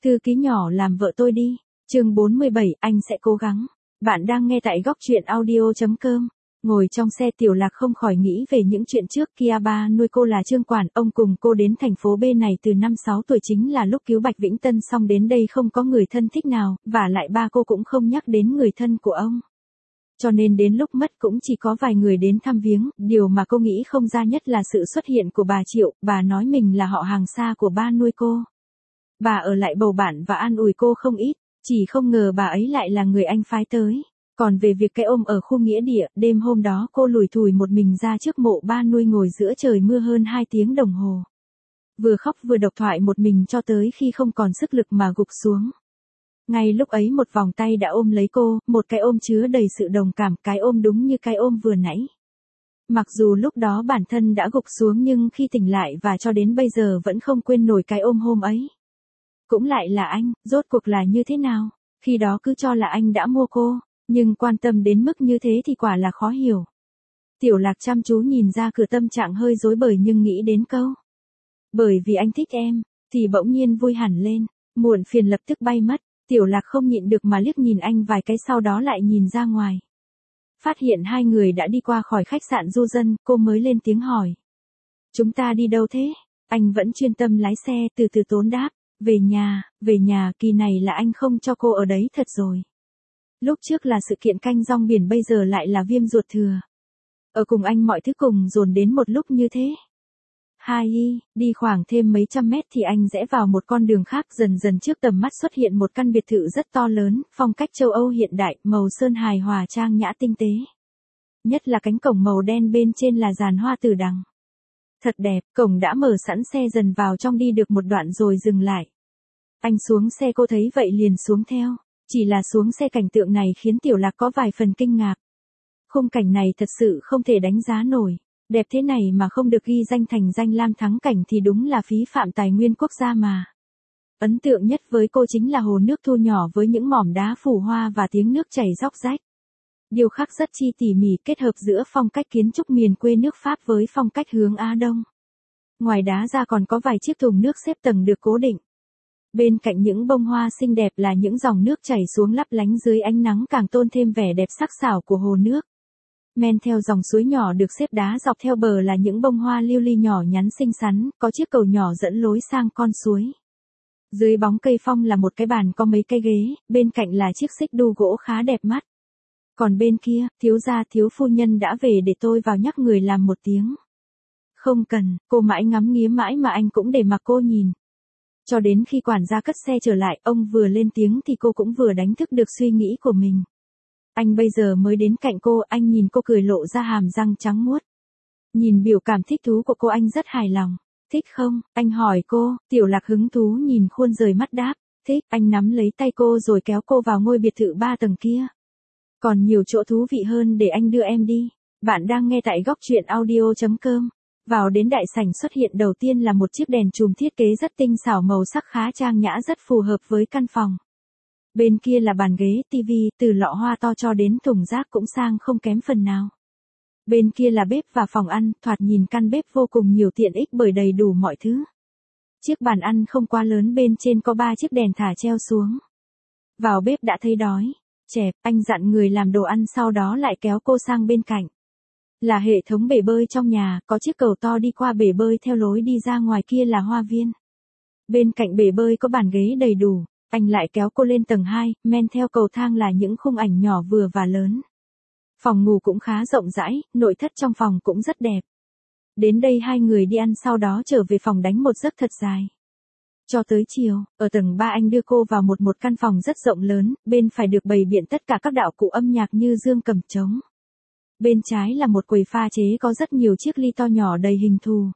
Thư ký nhỏ làm vợ tôi đi. Chương 47, anh sẽ cố gắng. Bạn đang nghe tại góc truyện audio.com. Ngồi trong xe Tiểu Lạc không khỏi nghĩ về những chuyện trước kia. Ba nuôi cô là Trương Quản, ông cùng cô đến thành phố B này từ năm 6 tuổi, chính là lúc cứu Bạch Vĩnh Tân xong đến đây không có người thân thích nào, và lại ba cô cũng không nhắc đến người thân của ông. Cho nên đến lúc mất cũng chỉ có vài người đến thăm viếng, điều mà cô nghĩ không ra nhất là sự xuất hiện của bà Triệu. Bà nói mình là họ hàng xa của ba nuôi cô. Bà ở lại bầu bạn và an ủi cô không ít, chỉ không ngờ bà ấy lại là người anh phái tới. Còn về việc cái ôm ở khu nghĩa địa, đêm hôm đó cô lủi thủi một mình ra trước mộ ba nuôi, ngồi giữa trời mưa hơn 2 tiếng đồng hồ. Vừa khóc vừa độc thoại một mình cho tới khi không còn sức lực mà gục xuống. Ngay lúc ấy một vòng tay đã ôm lấy cô, một cái ôm chứa đầy sự đồng cảm, cái ôm đúng như cái ôm vừa nãy. Mặc dù lúc đó bản thân đã gục xuống nhưng khi tỉnh lại và cho đến bây giờ vẫn không quên nổi cái ôm hôm ấy. Cũng lại là anh, rốt cuộc là như thế nào? Khi đó cứ cho là anh đã mua cô, nhưng quan tâm đến mức như thế thì quả là khó hiểu. Tiểu Lạc chăm chú nhìn ra cửa, tâm trạng hơi rối bời nhưng nghĩ đến câu "bởi vì anh thích em", thì bỗng nhiên vui hẳn lên, muộn phiền lập tức bay mất. Tiểu Lạc không nhịn được mà liếc nhìn anh vài cái, sau đó lại nhìn ra ngoài. Phát hiện hai người đã đi qua khỏi khách sạn du dân, cô mới lên tiếng hỏi: "Chúng ta đi đâu thế?" Anh vẫn chuyên tâm lái xe, từ từ tốn đáp: về nhà, kỳ này là anh không cho cô ở đấy thật rồi. Lúc trước là sự kiện canh rong biển, bây giờ lại là viêm ruột thừa. Ở cùng anh mọi thứ cùng dồn đến một lúc như thế. Đi khoảng thêm mấy trăm mét thì anh rẽ vào một con đường khác, dần dần trước tầm mắt xuất hiện một căn biệt thự rất to lớn, phong cách châu Âu hiện đại, màu sơn hài hòa trang nhã tinh tế. Nhất là cánh cổng màu đen bên trên là dàn hoa tử đằng. Thật đẹp, cổng đã mở sẵn, xe dần vào trong, đi được một đoạn rồi dừng lại. Anh xuống xe, cô thấy vậy liền xuống theo. Chỉ là xuống xe cảnh tượng này khiến Tiểu Lạc có vài phần kinh ngạc. Khung cảnh này thật sự không thể đánh giá nổi. Đẹp thế này mà không được ghi danh thành danh lam thắng cảnh thì đúng là phí phạm tài nguyên quốc gia mà. Ấn tượng nhất với cô chính là hồ nước thu nhỏ với những mỏm đá phủ hoa và tiếng nước chảy róc rách. Điêu khắc rất chi tỉ mỉ, kết hợp giữa phong cách kiến trúc miền quê nước Pháp với phong cách hướng Á Đông. Ngoài đá ra còn có vài chiếc thùng nước xếp tầng được cố định. Bên cạnh những bông hoa xinh đẹp là những dòng nước chảy xuống lấp lánh dưới ánh nắng, càng tôn thêm vẻ đẹp sắc sảo của hồ nước. Men theo dòng suối nhỏ được xếp đá dọc theo bờ là những bông hoa lưu ly nhỏ nhắn xinh xắn, có chiếc cầu nhỏ dẫn lối sang con suối. Dưới bóng cây phong là một cái bàn có mấy cái ghế, bên cạnh là chiếc xích đu gỗ khá đẹp mắt. Còn bên kia, thiếu gia thiếu phu nhân đã về, để tôi vào nhắc người làm một tiếng. Không cần, cô mãi ngắm nghía mãi mà anh cũng để mặc cô nhìn. Cho đến khi quản gia cất xe trở lại, ông vừa lên tiếng thì cô cũng vừa đánh thức được suy nghĩ của mình. Anh bây giờ mới đến cạnh cô, anh nhìn cô cười, lộ ra hàm răng trắng muốt. Nhìn biểu cảm thích thú của cô, anh rất hài lòng. Thích không? Anh hỏi cô. Tiểu Lạc hứng thú nhìn khuôn rời mắt đáp: thích. Anh nắm lấy tay cô rồi kéo cô vào ngôi biệt thự 3 tầng kia. Còn nhiều chỗ thú vị hơn, để anh đưa em đi. Bạn đang nghe tại góc truyện audio.com. Vào đến đại sảnh, xuất hiện đầu tiên là một chiếc đèn chùm thiết kế rất tinh xảo, màu sắc khá trang nhã, rất phù hợp với căn phòng. Bên kia là bàn ghế, tivi, từ lọ hoa to cho đến thùng rác cũng sang không kém phần nào. Bên kia là bếp và phòng ăn, thoạt nhìn căn bếp vô cùng nhiều tiện ích bởi đầy đủ mọi thứ. Chiếc bàn ăn không quá lớn, bên trên có 3 chiếc đèn thả treo xuống. Vào bếp đã thấy đói. Chẹp, anh dặn người làm đồ ăn, sau đó lại kéo cô sang bên cạnh. Là hệ thống bể bơi trong nhà, có chiếc cầu to đi qua bể bơi, theo lối đi ra ngoài kia là hoa viên. Bên cạnh bể bơi có bàn ghế đầy đủ. Anh lại kéo cô lên tầng 2, men theo cầu thang là những khung ảnh nhỏ vừa và lớn. Phòng ngủ cũng khá rộng rãi, nội thất trong phòng cũng rất đẹp. Đến đây hai người đi ăn, sau đó trở về phòng đánh một giấc thật dài. Cho tới chiều, ở tầng 3 anh đưa cô vào một căn phòng rất rộng lớn, bên phải được bày biện tất cả các đạo cụ âm nhạc như dương cầm trống. Bên trái là một quầy pha chế có rất nhiều chiếc ly to nhỏ đầy hình thù.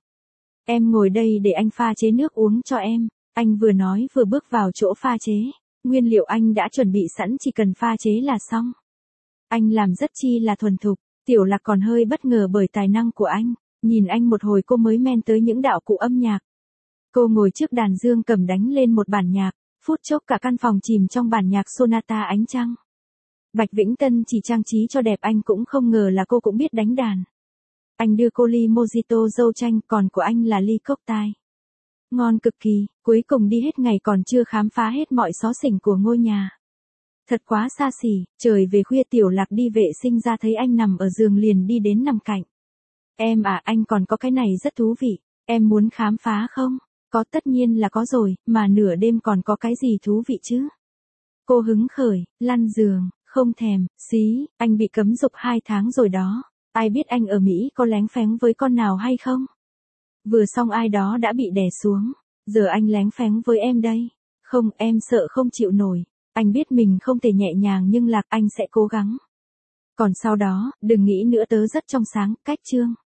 Em ngồi đây để anh pha chế nước uống cho em. Anh vừa nói vừa bước vào chỗ pha chế. Nguyên liệu anh đã chuẩn bị sẵn, chỉ cần pha chế là xong. Anh làm rất chi là thuần thục. Tiểu Lạc còn hơi bất ngờ bởi tài năng của anh. Nhìn anh một hồi cô mới men tới những đạo cụ âm nhạc. Cô ngồi trước đàn dương cầm đánh lên một bản nhạc. Phút chốc cả căn phòng chìm trong bản nhạc Sonata Ánh Trăng. Bạch Vĩnh Tân chỉ trang trí cho đẹp, anh cũng không ngờ là cô cũng biết đánh đàn. Anh đưa cô ly mojito dâu chanh, còn của anh là ly cocktail. Ngon cực kỳ, cuối cùng đi hết ngày còn chưa khám phá hết mọi xó xỉnh của ngôi nhà. Thật quá xa xỉ, trời về khuya Tiểu Lạc đi vệ sinh ra thấy anh nằm ở giường liền đi đến nằm cạnh. Em à, anh còn có cái này rất thú vị, em muốn khám phá không? Có, tất nhiên là có rồi, mà nửa đêm còn có cái gì thú vị chứ? Cô hứng khởi, lăn giường, không thèm, xí, anh bị cấm dục 2 tháng rồi đó. Ai biết anh ở Mỹ có lén phén với con nào hay không? Vừa xong ai đó đã bị đè xuống, giờ anh lén phén với em đây. Không, em sợ không chịu nổi. Anh biết mình không thể nhẹ nhàng nhưng Lạc anh sẽ cố gắng. Còn sau đó, đừng nghĩ nữa, tớ rất trong sáng, cách chương.